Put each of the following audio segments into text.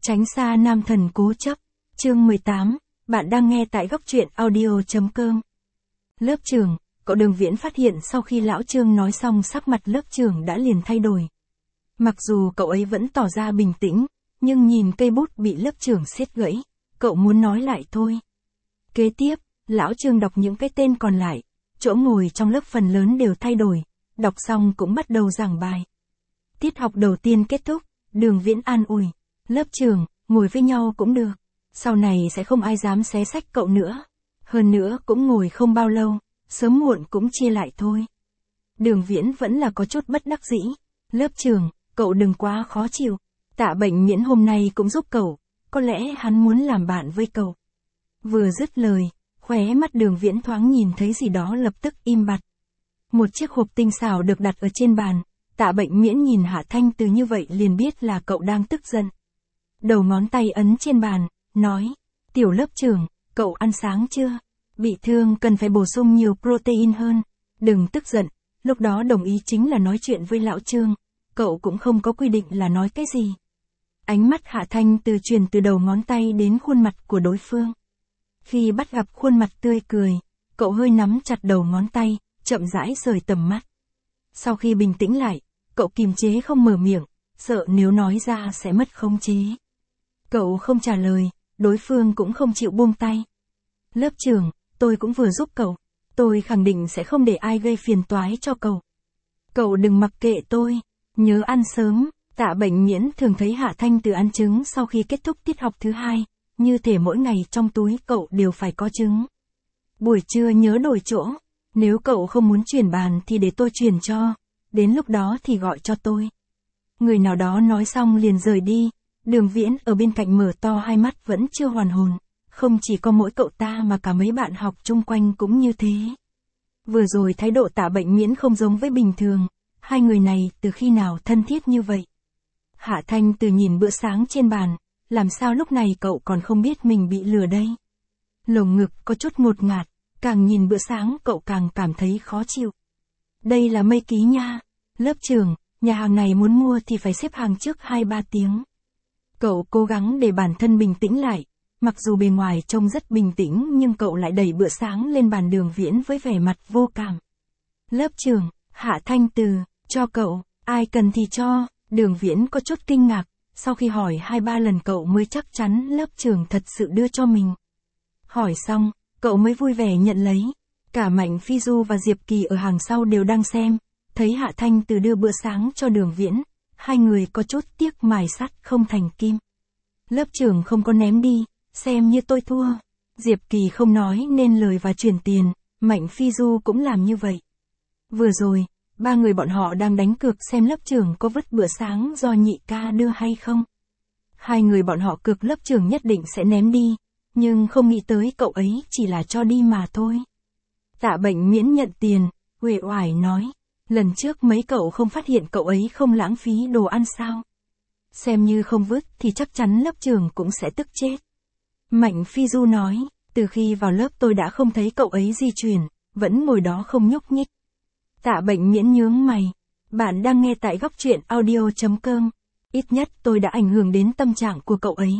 Tránh xa nam thần cố chấp. Chương 18, bạn đang nghe tại góc truyện audio.com. Lớp trưởng, cậu Đường Viễn phát hiện sau khi lão Trương nói xong sắc mặt lớp trưởng đã liền thay đổi. Mặc dù cậu ấy vẫn tỏ ra bình tĩnh, nhưng nhìn cây bút bị lớp trưởng siết gãy, cậu muốn nói lại thôi. Kế tiếp, lão Trương đọc những cái tên còn lại, chỗ ngồi trong lớp phần lớn đều thay đổi, đọc xong cũng bắt đầu giảng bài. Tiết học đầu tiên kết thúc, Đường Viễn an ủi, lớp trưởng, ngồi với nhau cũng được, sau này sẽ không ai dám xé xách cậu nữa. Hơn nữa cũng ngồi không bao lâu, sớm muộn cũng chia lại thôi. Đường Viễn vẫn là có chút bất đắc dĩ, lớp trưởng, cậu đừng quá khó chịu, Tạ Bệnh Miễn hôm nay cũng giúp cậu, có lẽ hắn muốn làm bạn với cậu. Vừa dứt lời, khóe mắt Đường Viễn thoáng nhìn thấy gì đó lập tức im bặt. Một chiếc hộp tinh xảo được đặt ở trên bàn, Tạ Bệnh Miễn nhìn Hạ Thanh Từ như vậy liền biết là cậu đang tức giận. Đầu ngón tay ấn trên bàn, nói, tiểu lớp trưởng, cậu ăn sáng chưa? Bị thương cần phải bổ sung nhiều protein hơn, đừng tức giận, lúc đó đồng ý chính là nói chuyện với lão Trương, cậu cũng không có quy định là nói cái gì. Ánh mắt Hạ Thanh Từ truyền từ đầu ngón tay đến khuôn mặt của đối phương. Khi bắt gặp khuôn mặt tươi cười, cậu hơi nắm chặt đầu ngón tay, chậm rãi rời tầm mắt. Sau khi bình tĩnh lại, cậu kiềm chế không mở miệng, sợ nếu nói ra sẽ mất khống chế. Cậu không trả lời, đối phương cũng không chịu buông tay. Lớp trưởng, tôi cũng vừa giúp cậu, tôi khẳng định sẽ không để ai gây phiền toái cho cậu. Cậu đừng mặc kệ tôi, nhớ ăn sớm. Tạ Bệnh Miễn thường thấy Hạ Thanh Từ ăn trứng sau khi kết thúc tiết học thứ hai, như thể mỗi ngày trong túi cậu đều phải có trứng. Buổi trưa nhớ đổi chỗ, nếu cậu không muốn chuyển bàn thì để tôi chuyển cho, đến lúc đó thì gọi cho tôi. Người nào đó nói xong liền rời đi, Đường Viễn ở bên cạnh mở to hai mắt vẫn chưa hoàn hồn, không chỉ có mỗi cậu ta mà cả mấy bạn học chung quanh cũng như thế. Vừa rồi thái độ Tạ Bệnh Miễn không giống với bình thường, hai người này từ khi nào thân thiết như vậy. Hạ Thanh Từ nhìn bữa sáng trên bàn, làm sao lúc này cậu còn không biết mình bị lừa đây. Lồng ngực có chút ngột ngạt, càng nhìn bữa sáng cậu càng cảm thấy khó chịu. Đây là mây ký nha, lớp trưởng, nhà hàng này muốn mua thì phải xếp hàng trước 2-3 tiếng. Cậu cố gắng để bản thân bình tĩnh lại, mặc dù bề ngoài trông rất bình tĩnh nhưng cậu lại đẩy bữa sáng lên bàn Đường Viễn với vẻ mặt vô cảm. Lớp trưởng, Hạ Thanh Từ, cho cậu, ai cần thì cho. Đường Viễn có chút kinh ngạc, sau khi hỏi 2-3 lần cậu mới chắc chắn lớp trưởng thật sự đưa cho mình. Hỏi xong, cậu mới vui vẻ nhận lấy. Cả Mạnh Phi Du và Diệp Kỳ ở hàng sau đều đang xem, thấy Hạ Thanh Từ đưa bữa sáng cho Đường Viễn, hai người có chút tiếc mài sắt không thành kim. Lớp trưởng không có ném đi, xem như tôi thua. Diệp Kỳ không nói nên lời và chuyển tiền, Mạnh Phi Du cũng làm như vậy. Vừa rồi, ba người bọn họ đang đánh cược xem lớp trưởng có vứt bữa sáng do nhị ca đưa hay không. Hai người bọn họ cược lớp trưởng nhất định sẽ ném đi, nhưng không nghĩ tới cậu ấy chỉ là cho đi mà thôi. Tạ Bệnh Miễn nhận tiền, uể oải nói, lần trước mấy cậu không phát hiện cậu ấy không lãng phí đồ ăn sao? Xem như không vứt thì chắc chắn lớp trưởng cũng sẽ tức chết. Mạnh Phi Du nói, từ khi vào lớp tôi đã không thấy cậu ấy di chuyển, vẫn ngồi đó không nhúc nhích. Tạ Bệnh Miễn nhướng mày, bạn đang nghe tại góc truyện audio.com, ít nhất tôi đã ảnh hưởng đến tâm trạng của cậu ấy.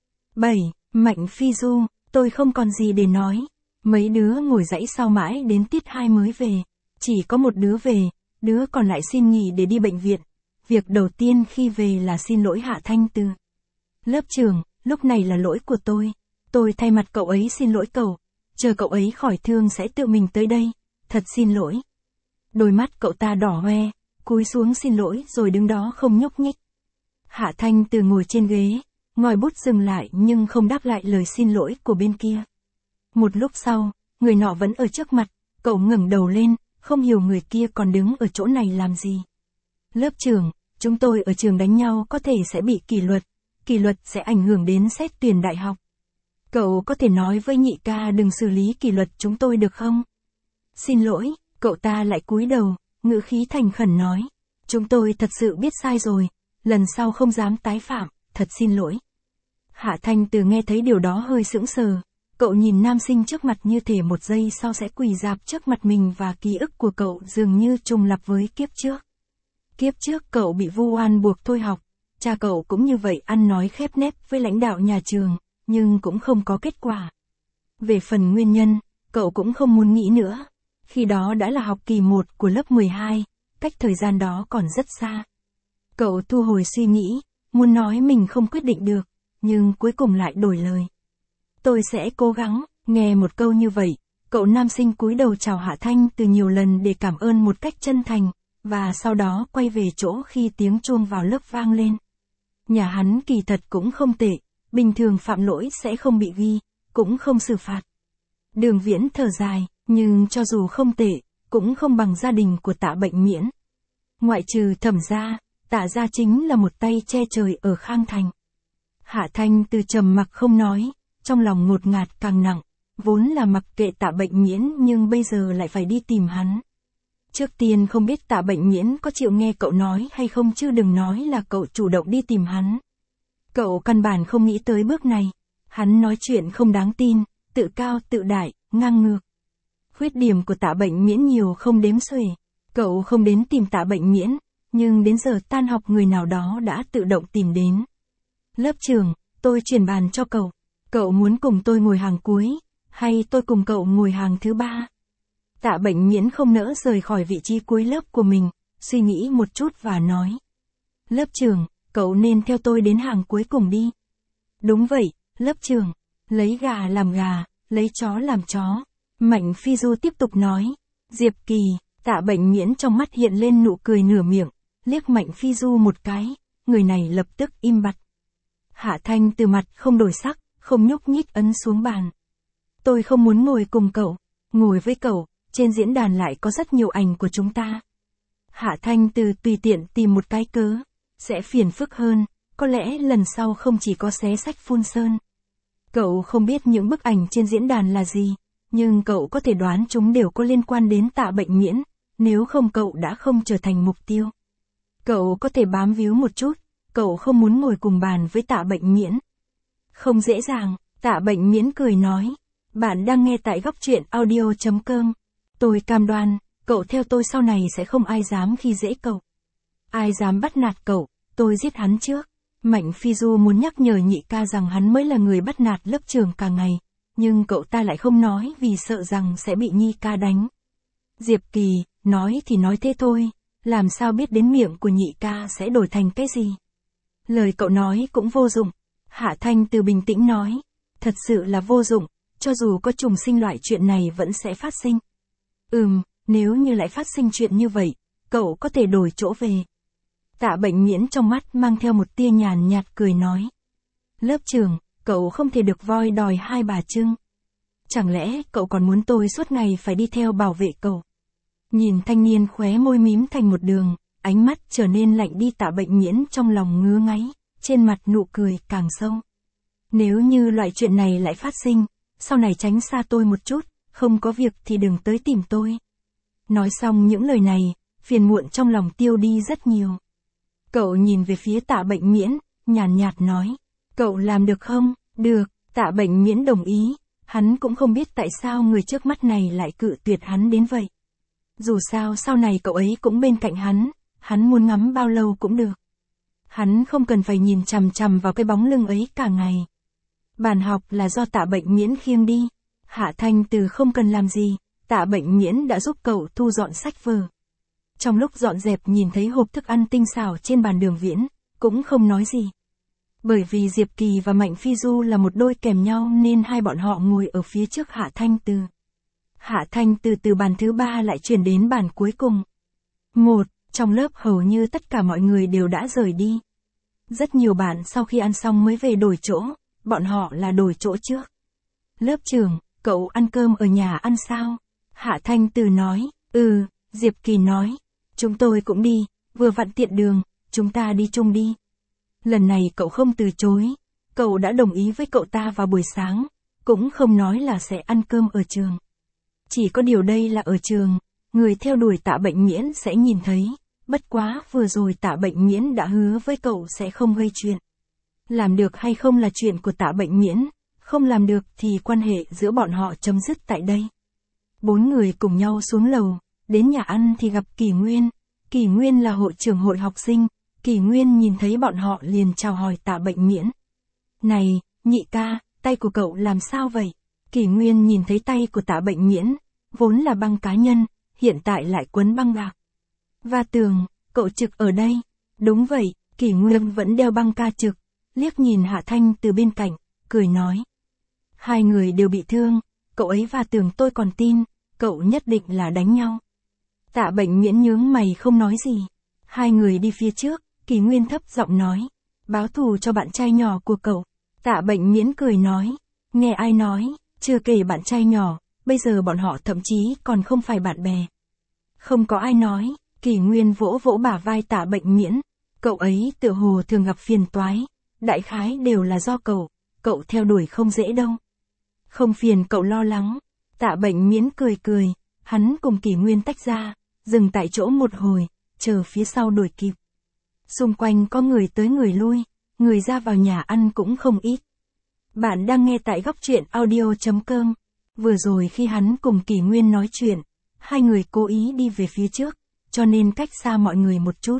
7. Mạnh Phi Du, tôi không còn gì để nói. Mấy đứa ngồi dãy sau mãi đến tiết 2 mới về, chỉ có một đứa về, đứa còn lại xin nghỉ để đi bệnh viện. Việc đầu tiên khi về là xin lỗi Hạ Thanh Từ. Lớp trưởng, lúc này là lỗi của tôi thay mặt cậu ấy xin lỗi cậu, chờ cậu ấy khỏi thương sẽ tự mình tới đây, thật xin lỗi. Đôi mắt cậu ta đỏ hoe, cúi xuống xin lỗi rồi đứng đó không nhúc nhích. Hạ Thanh Từ ngồi trên ghế, ngòi bút dừng lại nhưng không đáp lại lời xin lỗi của bên kia. Một lúc sau, người nọ vẫn ở trước mặt, cậu ngẩng đầu lên, không hiểu người kia còn đứng ở chỗ này làm gì. Lớp trưởng, chúng tôi ở trường đánh nhau có thể sẽ bị kỷ luật sẽ ảnh hưởng đến xét tuyển đại học. Cậu có thể nói với nhị ca đừng xử lý kỷ luật chúng tôi được không? Xin lỗi. Cậu ta lại cúi đầu, ngữ khí thành khẩn nói, chúng tôi thật sự biết sai rồi, lần sau không dám tái phạm, thật xin lỗi. Hạ Thanh Từ nghe thấy điều đó hơi sững sờ, cậu nhìn nam sinh trước mặt như thể một giây sau sẽ quỳ rạp trước mặt mình và ký ức của cậu dường như trùng lặp với kiếp trước. Kiếp trước cậu bị vu oan buộc thôi học, Cha cậu cũng như vậy ăn nói khép nép với lãnh đạo nhà trường, nhưng cũng không có kết quả. Về phần nguyên nhân, cậu cũng không muốn nghĩ nữa. Khi đó đã là học kỳ 1 của lớp 12, cách thời gian đó còn rất xa. Cậu thu hồi suy nghĩ, muốn nói mình không quyết định được, nhưng cuối cùng lại đổi lời. Tôi sẽ cố gắng. Nghe một câu như vậy, cậu nam sinh cúi đầu chào Hạ Thanh Từ nhiều lần để cảm ơn một cách chân thành, và sau đó quay về chỗ khi tiếng chuông vào lớp vang lên. Nhà hắn kỳ thật cũng không tệ, bình thường phạm lỗi sẽ không bị ghi, cũng không xử phạt. Đường Viễn thở dài, nhưng cho dù không tệ, cũng không bằng gia đình của Tạ Bệnh Miễn. Ngoại trừ Thẩm gia, Tạ gia chính là một tay che trời ở Khang Thành. Hạ Thanh Từ trầm mặc không nói, trong lòng ngột ngạt càng nặng, vốn là mặc kệ Tạ Bệnh Miễn nhưng bây giờ lại phải đi tìm hắn. Trước tiên không biết Tạ Bệnh Miễn có chịu nghe cậu nói hay không, chứ đừng nói là cậu chủ động đi tìm hắn. Cậu căn bản không nghĩ tới bước này. Hắn nói chuyện không đáng tin, tự cao tự đại, ngang ngược. Khuyết điểm của Tạ Bệnh Miễn nhiều không đếm xuể. Cậu không đến tìm Tạ Bệnh Miễn, nhưng đến giờ tan học người nào đó đã tự động tìm đến. Lớp trưởng, tôi chuyển bàn cho cậu. Cậu muốn cùng tôi ngồi hàng cuối, hay tôi cùng cậu ngồi hàng thứ 3? Tạ Bệnh Miễn không nỡ rời khỏi vị trí cuối lớp của mình, suy nghĩ một chút và nói. Lớp trưởng, cậu nên theo tôi đến hàng cuối cùng đi. Đúng vậy, lớp trưởng. Lấy gà làm gà, lấy chó làm chó. Mạnh Phi Du tiếp tục nói. Diệp Kỳ, Tạ Bệnh Miễn trong mắt hiện lên nụ cười nửa miệng, liếc Mạnh Phi Du một cái, người này lập tức im bặt. Hạ Thanh Từ mặt không đổi sắc, không nhúc nhích ấn xuống bàn. Tôi không muốn ngồi cùng cậu, ngồi với cậu, trên diễn đàn lại có rất nhiều ảnh của chúng ta. Hạ Thanh Từ tùy tiện tìm một cái cớ, sẽ phiền phức hơn, có lẽ lần sau không chỉ có xé sách phun sơn. Cậu không biết những bức ảnh trên diễn đàn là gì, nhưng cậu có thể đoán chúng đều có liên quan đến Tạ Bệnh Miễn, nếu không cậu đã không trở thành mục tiêu. Cậu có thể bám víu một chút, cậu không muốn ngồi cùng bàn với Tạ Bệnh Miễn. Không dễ dàng, Tạ Bệnh Miễn cười nói. Bạn đang nghe tại góc truyện audio.com. Tôi cam đoan, cậu theo tôi sau này sẽ không ai dám khi dễ cậu. Ai dám bắt nạt cậu, tôi giết hắn trước. Mạnh Phi Du muốn nhắc nhở nhị ca rằng hắn mới là người bắt nạt lớp trưởng cả ngày, nhưng cậu ta lại không nói vì sợ rằng sẽ bị Nhi ca đánh. Diệp Kỳ, nói thì nói thế thôi, làm sao biết đến miệng của nhị ca sẽ đổi thành cái gì. Lời cậu nói cũng vô dụng. Hạ Thanh Từ bình tĩnh nói. Thật sự là vô dụng, cho dù có trùng sinh loại chuyện này vẫn sẽ phát sinh. Nếu như lại phát sinh chuyện như vậy, cậu có thể đổi chỗ về. Tạ Bệnh Miễn trong mắt mang theo một tia nhàn nhạt cười nói. Lớp trưởng, cậu không thể được voi đòi hai bà trưng. Chẳng lẽ cậu còn muốn tôi suốt ngày phải đi theo bảo vệ cậu? Nhìn thanh niên khóe môi mím thành một đường, ánh mắt trở nên lạnh đi. Tạ Bệnh Miễn trong lòng ngứa ngáy, trên mặt nụ cười càng sâu. Nếu như loại chuyện này lại phát sinh, sau này tránh xa tôi một chút, không có việc thì đừng tới tìm tôi. Nói xong những lời này, phiền muộn trong lòng tiêu đi rất nhiều. Cậu nhìn về phía Tạ Bệnh Miễn, nhàn nhạt nói. Cậu làm được không? Được, Tạ Bệnh Miễn đồng ý. Hắn cũng không biết tại sao người trước mắt này lại cự tuyệt hắn đến vậy. Dù sao sau này cậu ấy cũng bên cạnh hắn muốn ngắm bao lâu cũng được. Hắn không cần phải nhìn chằm chằm vào cái bóng lưng ấy cả ngày. Bàn học là do Tạ Bệnh Miễn khiêng đi. Hạ Thanh Từ không cần làm gì, Tạ Bệnh Miễn đã giúp cậu thu dọn sách vở. Trong lúc dọn dẹp nhìn thấy hộp thức ăn tinh xảo trên bàn Đường Viễn, cũng không nói gì. Bởi vì Diệp Kỳ và Mạnh Phi Du là một đôi kèm nhau nên hai bọn họ ngồi ở phía trước Hạ Thanh Từ. Hạ Thanh Từ từ bàn thứ 3 lại chuyển đến bàn cuối cùng. Trong lớp hầu như tất cả mọi người đều đã rời đi. Rất nhiều bạn sau khi ăn xong mới về đổi chỗ, bọn họ là đổi chỗ trước. Lớp trưởng, cậu ăn cơm ở nhà ăn sao? Hạ Thanh Từ nói. Diệp Kỳ nói. Chúng tôi cũng đi, vừa vặn tiện đường, chúng ta đi chung đi. Lần này cậu không từ chối, cậu đã đồng ý với cậu ta vào buổi sáng, cũng không nói là sẽ ăn cơm ở trường. Chỉ có điều đây là ở trường, người theo đuổi Tạ Bệnh Miễn sẽ nhìn thấy, bất quá vừa rồi Tạ Bệnh Miễn đã hứa với cậu sẽ không gây chuyện. Làm được hay không là chuyện của Tạ Bệnh Miễn, không làm được thì quan hệ giữa bọn họ chấm dứt tại đây. 4 người cùng nhau xuống lầu, đến nhà ăn thì gặp Kỳ Nguyên. Kỳ Nguyên là hội trưởng hội học sinh, Kỷ Nguyên nhìn thấy bọn họ liền chào hỏi Tạ Bệnh Miễn. Này, nhị ca, tay của cậu làm sao vậy? Kỷ Nguyên nhìn thấy tay của Tạ Bệnh Miễn, vốn là băng cá nhân, hiện tại lại quấn băng bạc. Và Tường, cậu trực ở đây. Đúng vậy, Kỷ Nguyên vẫn đeo băng ca trực, liếc nhìn Hạ Thanh từ bên cạnh, cười nói. Hai người đều bị thương, cậu ấy và Tường tôi còn tin, cậu nhất định là đánh nhau. Tạ Bệnh Miễn nhướng mày không nói gì. Hai người đi phía trước, Kỷ Nguyên thấp giọng nói. Báo thù cho bạn trai nhỏ của cậu. Tạ Bệnh Miễn cười nói. Nghe ai nói, chưa kể bạn trai nhỏ, bây giờ bọn họ thậm chí còn không phải bạn bè. Không có ai nói, Kỷ Nguyên vỗ vỗ bả vai Tạ Bệnh Miễn. Cậu ấy tựa hồ thường gặp phiền toái, đại khái đều là do cậu theo đuổi không dễ đâu. Không phiền cậu lo lắng. Tạ Bệnh Miễn cười cười, hắn cùng Kỷ Nguyên tách ra, dừng tại chỗ một hồi, chờ phía sau đuổi kịp. Xung quanh có người tới người lui, người ra vào nhà ăn cũng không ít. Bạn đang nghe tại góc truyện audio.com. Vừa rồi khi hắn cùng Kỷ Nguyên nói chuyện, hai người cố ý đi về phía trước, cho nên cách xa mọi người một chút.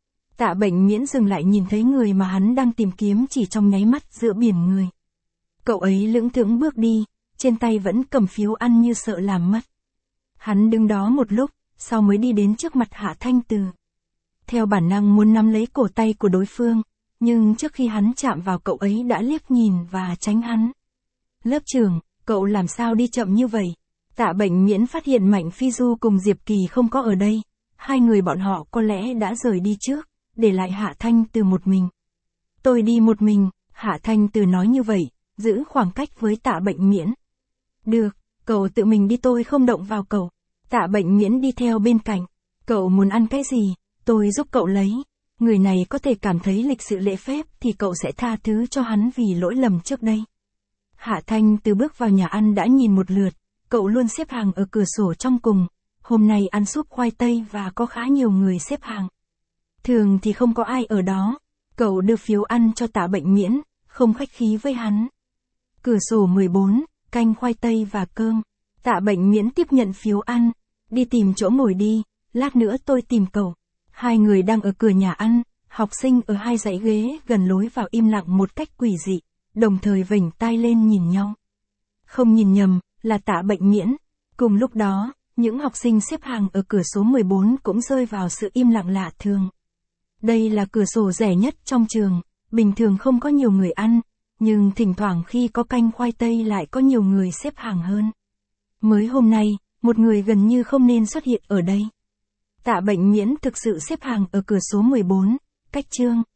Tạ Bệnh Miễn dừng lại nhìn thấy người mà hắn đang tìm kiếm chỉ trong nháy mắt giữa biển người. Cậu ấy lững thững bước đi, trên tay vẫn cầm phiếu ăn như sợ làm mất. Hắn đứng đó một lúc, sau mới đi đến trước mặt Hạ Thanh Từ. Theo bản năng muốn nắm lấy cổ tay của đối phương, nhưng trước khi hắn chạm vào cậu ấy đã liếc nhìn và tránh hắn. Lớp trưởng, cậu làm sao đi chậm như vậy? Tạ Bệnh Miễn phát hiện Mạnh Phi Du cùng Diệp Kỳ không có ở đây, hai người bọn họ có lẽ đã rời đi trước, để lại Hạ Thanh Từ một mình. Tôi đi một mình, Hạ Thanh Từ nói như vậy, giữ khoảng cách với Tạ Bệnh Miễn. Được, cậu tự mình đi tôi không động vào cậu. Tạ Bệnh Miễn đi theo bên cạnh. Cậu muốn ăn cái gì, tôi giúp cậu lấy. Người này có thể cảm thấy lịch sự lễ phép thì cậu sẽ tha thứ cho hắn vì lỗi lầm trước đây. Hạ Thanh từ bước vào nhà ăn đã nhìn một lượt, cậu luôn xếp hàng ở cửa sổ trong cùng. Hôm nay ăn súp khoai tây và có khá nhiều người xếp hàng. Thường thì không có ai ở đó. Cậu đưa phiếu ăn cho Tạ Bệnh Miễn, không khách khí với hắn. Cửa sổ 14, canh khoai tây và cơm. Tạ Bệnh Miễn tiếp nhận phiếu ăn. Đi tìm chỗ ngồi đi, lát nữa tôi tìm cậu. Hai người đang ở cửa nhà ăn, học sinh ở hai dãy ghế gần lối vào im lặng một cách quỷ dị, đồng thời vểnh tai lên nhìn nhau. Không nhìn nhầm, là Tạ Bệnh Miễn. Cùng lúc đó, những học sinh xếp hàng ở cửa số 14 cũng rơi vào sự im lặng lạ thường. Đây là cửa sổ rẻ nhất trong trường, bình thường không có nhiều người ăn, nhưng thỉnh thoảng khi có canh khoai tây lại có nhiều người xếp hàng hơn. Mới hôm nay, một người gần như không nên xuất hiện ở đây. Tạ Bệnh Miễn thực sự xếp hàng ở cửa số 14, cách Trương